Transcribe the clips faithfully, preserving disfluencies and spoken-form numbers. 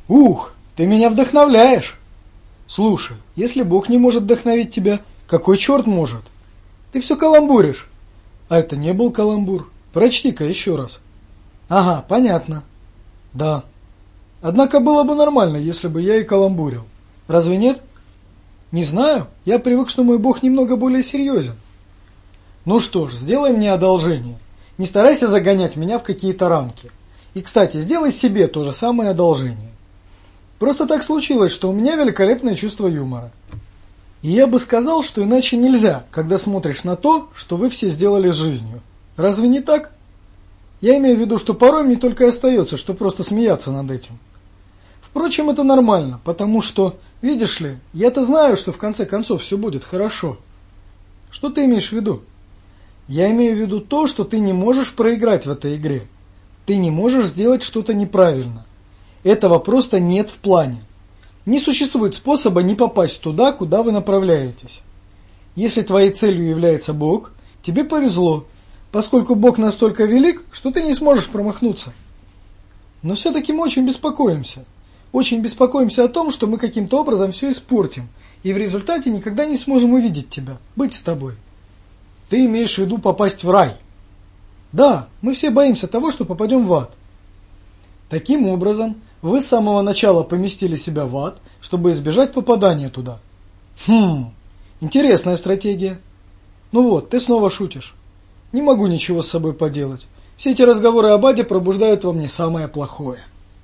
Ух, ты меня вдохновляешь. Слушай, если Бог не может вдохновить тебя, какой черт может? Ты все каламбуришь. А это не был каламбур. Прочти-ка еще раз. Ага, понятно. Да. Однако было бы нормально, если бы я и каламбурил. Разве нет? Не знаю, я привык, что мой Бог немного более серьезен. Ну что ж, сделай мне одолжение. Не старайся загонять меня в какие-то рамки. И, кстати, сделай себе то же самое одолжение. Просто так случилось, что у меня великолепное чувство юмора. И я бы сказал, что иначе нельзя, когда смотришь на то, что вы все сделали с жизнью. Разве не так? Я имею в виду, что порой мне только и остается, что просто смеяться над этим. Впрочем, это нормально, потому что, видишь ли, я-то знаю, что в конце концов все будет хорошо. Что ты имеешь в виду? Я имею в виду то, что ты не можешь проиграть в этой игре. Ты не можешь сделать что-то неправильно. Этого просто нет в плане. Не существует способа не попасть туда, куда вы направляетесь. Если твоей целью является Бог, тебе повезло, поскольку Бог настолько велик, что ты не сможешь промахнуться. Но все-таки мы очень беспокоимся. Очень беспокоимся о том, что мы каким-то образом все испортим, и в результате никогда не сможем увидеть тебя, быть с тобой. Ты имеешь в виду попасть в рай? Да, мы все боимся того, что попадем в ад. Таким образом, вы с самого начала поместили себя в ад, чтобы избежать попадания туда. Хм, интересная стратегия. Ну вот, ты снова шутишь. Не могу ничего с собой поделать. Все эти разговоры об аде пробуждают во мне самое плохое.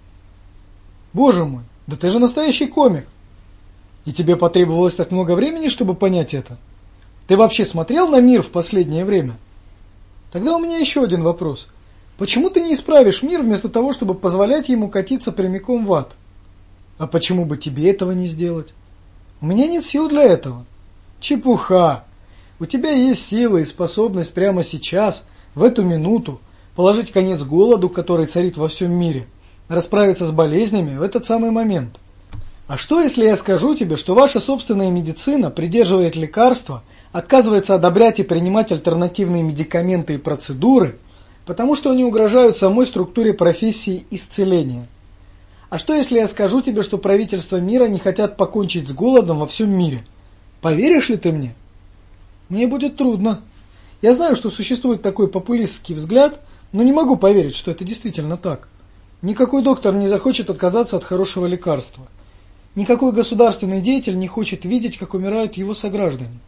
Боже мой, да ты же настоящий комик. И тебе потребовалось так много времени, чтобы понять это? Ты вообще смотрел на мир в последнее время? Тогда у меня еще один вопрос. Почему ты не исправишь мир вместо того, чтобы позволять ему катиться прямиком в ад? А почему бы тебе этого не сделать? У меня нет сил для этого. Чепуха. У тебя есть сила и способность прямо сейчас, в эту минуту, положить конец голоду, который царит во всем мире, расправиться с болезнями в этот самый момент. А что, если я скажу тебе, что ваша собственная медицина придерживает лекарства, отказывается одобрять и принимать альтернативные медикаменты и процедуры, потому что они угрожают самой структуре профессии исцеления? А что, если я скажу тебе, что правительства мира не хотят покончить с голодом во всем мире? Поверишь ли ты мне? Мне будет трудно. Я знаю, что существует такой популистский взгляд, но не могу поверить, что это действительно так. Никакой доктор не захочет отказаться от хорошего лекарства. Никакой государственный деятель не хочет видеть, как умирают его сограждане.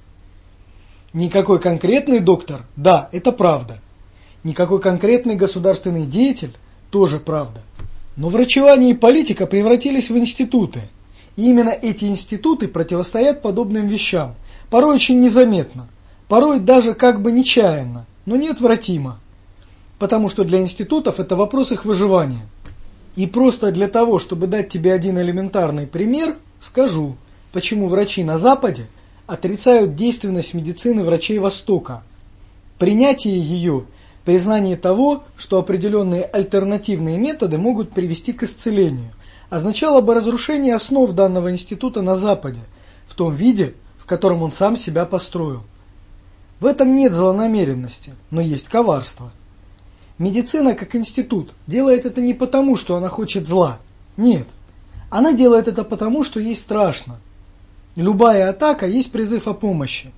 Никакой конкретный доктор, да, это правда. Никакой конкретный государственный деятель, тоже правда. Но врачевание и политика превратились в институты. И именно эти институты противостоят подобным вещам, порой очень незаметно, порой даже как бы нечаянно, но неотвратимо. Потому что для институтов это вопрос их выживания. И просто для того, чтобы дать тебе один элементарный пример, скажу, почему врачи на Западе отрицают действенность медицины врачей Востока. Принятие ее, признание того, что определенные альтернативные методы могут привести к исцелению, означало бы разрушение основ данного института на Западе, в том виде, в котором он сам себя построил. В этом нет злонамеренности, но есть коварство. Медицина как институт делает это не потому, что она хочет зла. Нет. Она делает это потому, что ей страшно. Любая атака есть призыв о помощи.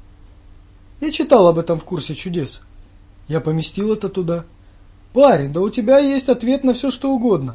Я читал об этом в курсе чудес. Я поместил это туда. Парень, да у тебя есть ответ на все, что угодно.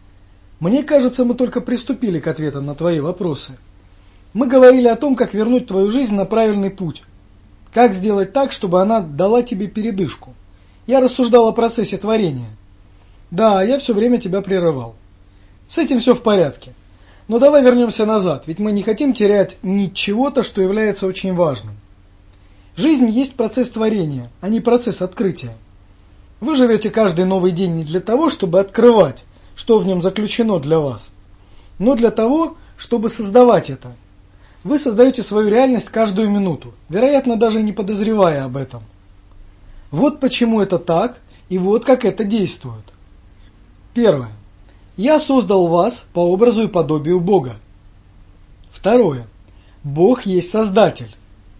Мне кажется, мы только приступили к ответам на твои вопросы. Мы говорили о том, как вернуть твою жизнь на правильный путь. Как сделать так, чтобы она дала тебе передышку. Я рассуждал о процессе творения. Да, я все время тебя прерывал. С этим все в порядке. Но давай вернемся назад, ведь мы не хотим терять нить чего-то, что является очень важным. Жизнь есть процесс творения, а не процесс открытия. Вы живете каждый новый день не для того, чтобы открывать, что в нем заключено для вас, но для того, чтобы создавать это. Вы создаете свою реальность каждую минуту, вероятно, даже не подозревая об этом. Вот почему это так, и вот как это действует. Первое. Я создал вас по образу и подобию Бога. Второе. Бог есть Создатель.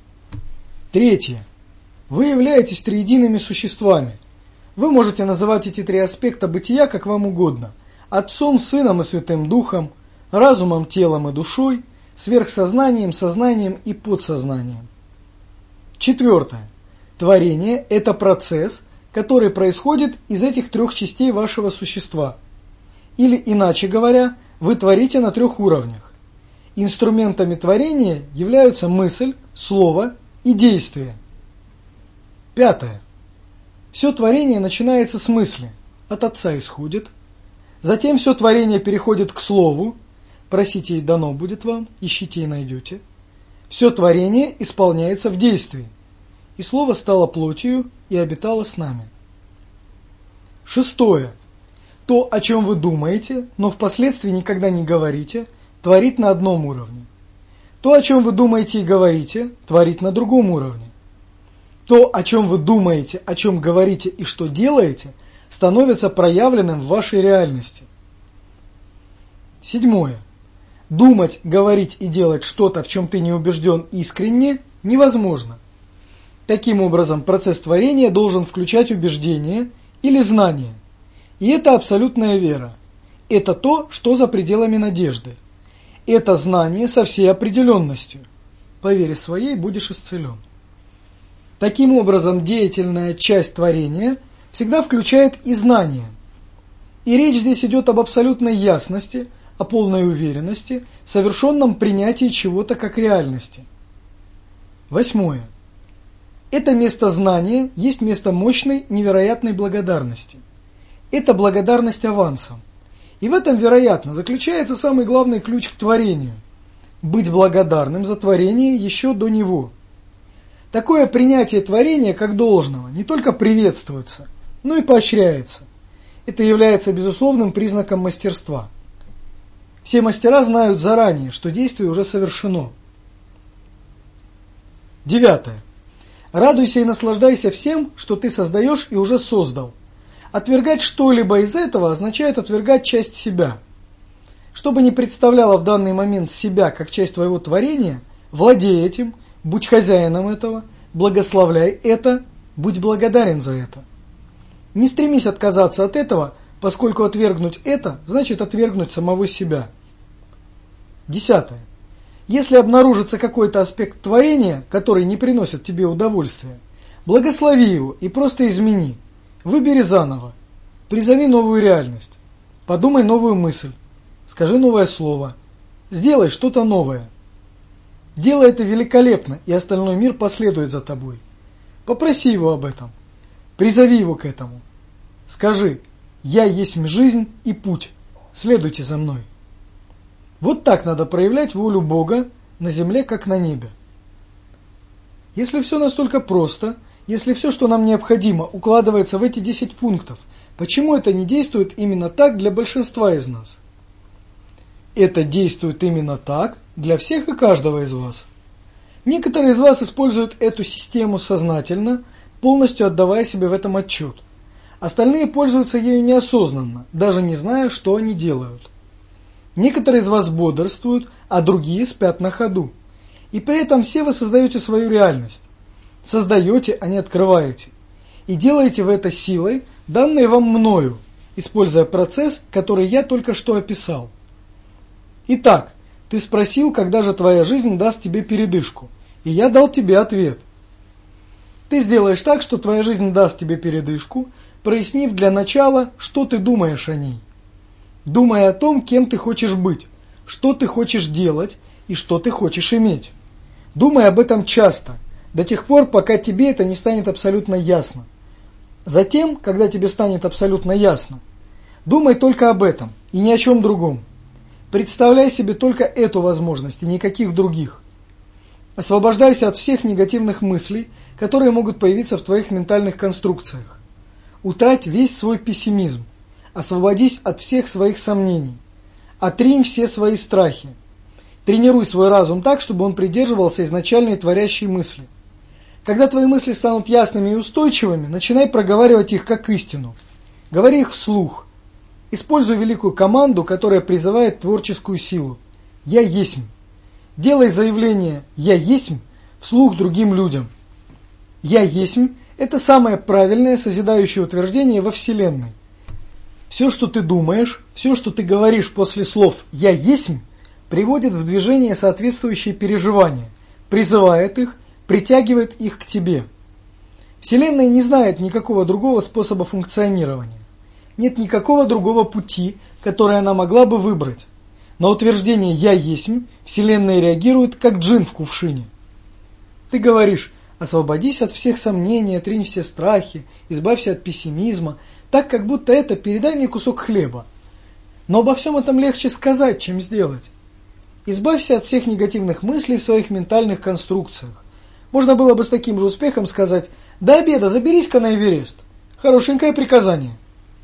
Третье. Вы являетесь триедиными существами. Вы можете называть эти три аспекта бытия как вам угодно. Отцом, Сыном и Святым Духом, разумом, телом и душой, сверхсознанием, сознанием и подсознанием. Четвертое. Творение – это процесс, который происходит из этих трех частей вашего существа. Или, иначе говоря, вы творите на трех уровнях. Инструментами творения являются мысль, слово и действие. Пятое. Все творение начинается с мысли, от Отца исходит. Затем все творение переходит к слову, просите и дано будет вам, ищите и найдете. Все творение исполняется в действии, и слово стало плотью и обитало с нами. Шестое. То, о чем вы думаете, но впоследствии никогда не говорите, творит на одном уровне. То, о чем вы думаете и говорите, творит на другом уровне. То, о чем вы думаете, о чем говорите и что делаете, становится проявленным в вашей реальности. Седьмое. Думать, говорить и делать что-то, в чем ты не убежден искренне, невозможно. Таким образом, процесс творения должен включать убеждение или знание. И это абсолютная вера. Это то, что за пределами надежды. Это знание со всей определенностью. По вере своей будешь исцелен. Таким образом, деятельная часть творения всегда включает и знание. И речь здесь идет об абсолютной ясности, о полной уверенности, совершенном принятии чего-то как реальности. Восьмое. Это место знания есть место мощной, невероятной благодарности. Это благодарность авансом. И в этом, вероятно, заключается самый главный ключ к творению. Быть благодарным за творение еще до него. Такое принятие творения как должного не только приветствуется, но и поощряется. Это является безусловным признаком мастерства. Все мастера знают заранее, что действие уже совершено. Девятое. Радуйся и наслаждайся всем, что ты создаешь и уже создал. Отвергать что-либо из этого означает отвергать часть себя. Что бы ни представляло в данный момент себя как часть твоего творения, владей этим, будь хозяином этого, благословляй это, будь благодарен за это. Не стремись отказаться от этого, поскольку отвергнуть это значит отвергнуть самого себя. Десятое. Если обнаружится какой-то аспект творения, который не приносит тебе удовольствия, благослови его и просто измени. Выбери заново. Призови новую реальность. Подумай новую мысль. Скажи новое слово. Сделай что-то новое. Делай это великолепно, и остальной мир последует за тобой. Попроси его об этом. Призови его к этому. Скажи: «Я есть жизнь и путь. Следуйте за мной». Вот так надо проявлять волю Бога на земле, как на небе. Если все настолько просто, если все, что нам необходимо, укладывается в эти десять пунктов, почему это не действует именно так для большинства из нас? Это действует именно так для всех и каждого из вас. Некоторые из вас используют эту систему сознательно, полностью отдавая себе в этом отчет. Остальные пользуются ею неосознанно, даже не зная, что они делают. Некоторые из вас бодрствуют, а другие спят на ходу. И при этом все вы создаете свою реальность. Создаете, а не открываете. И делаете вы это силой, данной вам мною, используя процесс, который я только что описал. Итак, ты спросил, когда же твоя жизнь даст тебе передышку, и я дал тебе ответ. Ты сделаешь так, что твоя жизнь даст тебе передышку, прояснив для начала, что ты думаешь о ней. Думай о том, кем ты хочешь быть, что ты хочешь делать и что ты хочешь иметь. Думай об этом часто, до тех пор, пока тебе это не станет абсолютно ясно. Затем, когда тебе станет абсолютно ясно, думай только об этом и ни о чем другом. Представляй себе только эту возможность и никаких других. Освобождайся от всех негативных мыслей, которые могут появиться в твоих ментальных конструкциях. Утрать весь свой пессимизм. Освободись от всех своих сомнений. Отринь все свои страхи. Тренируй свой разум так, чтобы он придерживался изначальной творящей мысли. Когда твои мысли станут ясными и устойчивыми, начинай проговаривать их как истину. Говори их вслух. Используй великую команду, которая призывает творческую силу. «Я есмь». Делай заявление «Я есмь» вслух другим людям. «Я есмь» – это самое правильное созидающее утверждение во Вселенной. Все, что ты думаешь, все, что ты говоришь после слов «Я есмь», приводит в движение соответствующие переживания, призывает их, притягивает их к тебе. Вселенная не знает никакого другого способа функционирования. Нет никакого другого пути, который она могла бы выбрать. На утверждение «я есмь» Вселенная реагирует, как джин в кувшине. Ты говоришь: освободись от всех сомнений, отринь все страхи, избавься от пессимизма, так, как будто это «передай мне кусок хлеба». Но обо всем этом легче сказать, чем сделать. Избавься от всех негативных мыслей в своих ментальных конструкциях. Можно было бы с таким же успехом сказать: до обеда заберись-ка на Эверест. Хорошенькое приказание.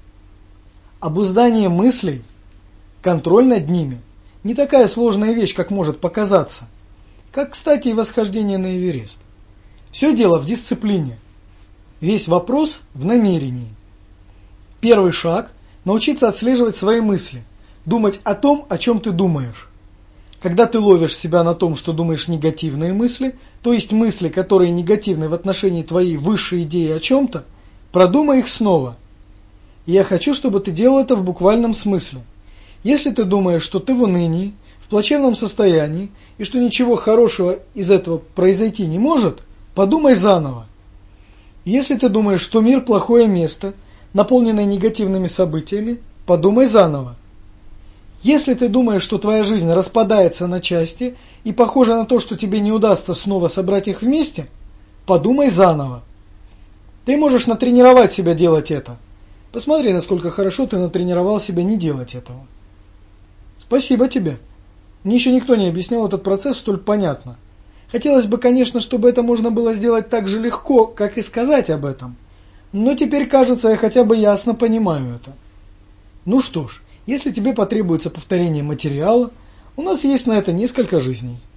Обуздание мыслей, контроль над ними – не такая сложная вещь, как может показаться. Как, кстати, и восхождение на Эверест. Все дело в дисциплине. Весь вопрос в намерении. Первый шаг – научиться отслеживать свои мысли, думать о том, о чем ты думаешь. Когда ты ловишь себя на том, что думаешь негативные мысли, то есть мысли, которые негативны в отношении твоей высшей идеи о чем-то, продумай их снова. И я хочу, чтобы ты делал это в буквальном смысле. Если ты думаешь, что ты в унынии, в плачевном состоянии, и что ничего хорошего из этого произойти не может, подумай заново. Если ты думаешь, что мир плохое место, наполненное негативными событиями, подумай заново. Если ты думаешь, что твоя жизнь распадается на части и похоже на то, что тебе не удастся снова собрать их вместе, подумай заново. Ты можешь натренировать себя делать это. Посмотри, насколько хорошо ты натренировал себя не делать этого. Спасибо тебе. Мне еще никто не объяснял этот процесс столь понятно. Хотелось бы, конечно, чтобы это можно было сделать так же легко, как и сказать об этом. Но теперь, кажется, я хотя бы ясно понимаю это. Ну что ж, если тебе потребуется повторение материала, у нас есть на это несколько жизней.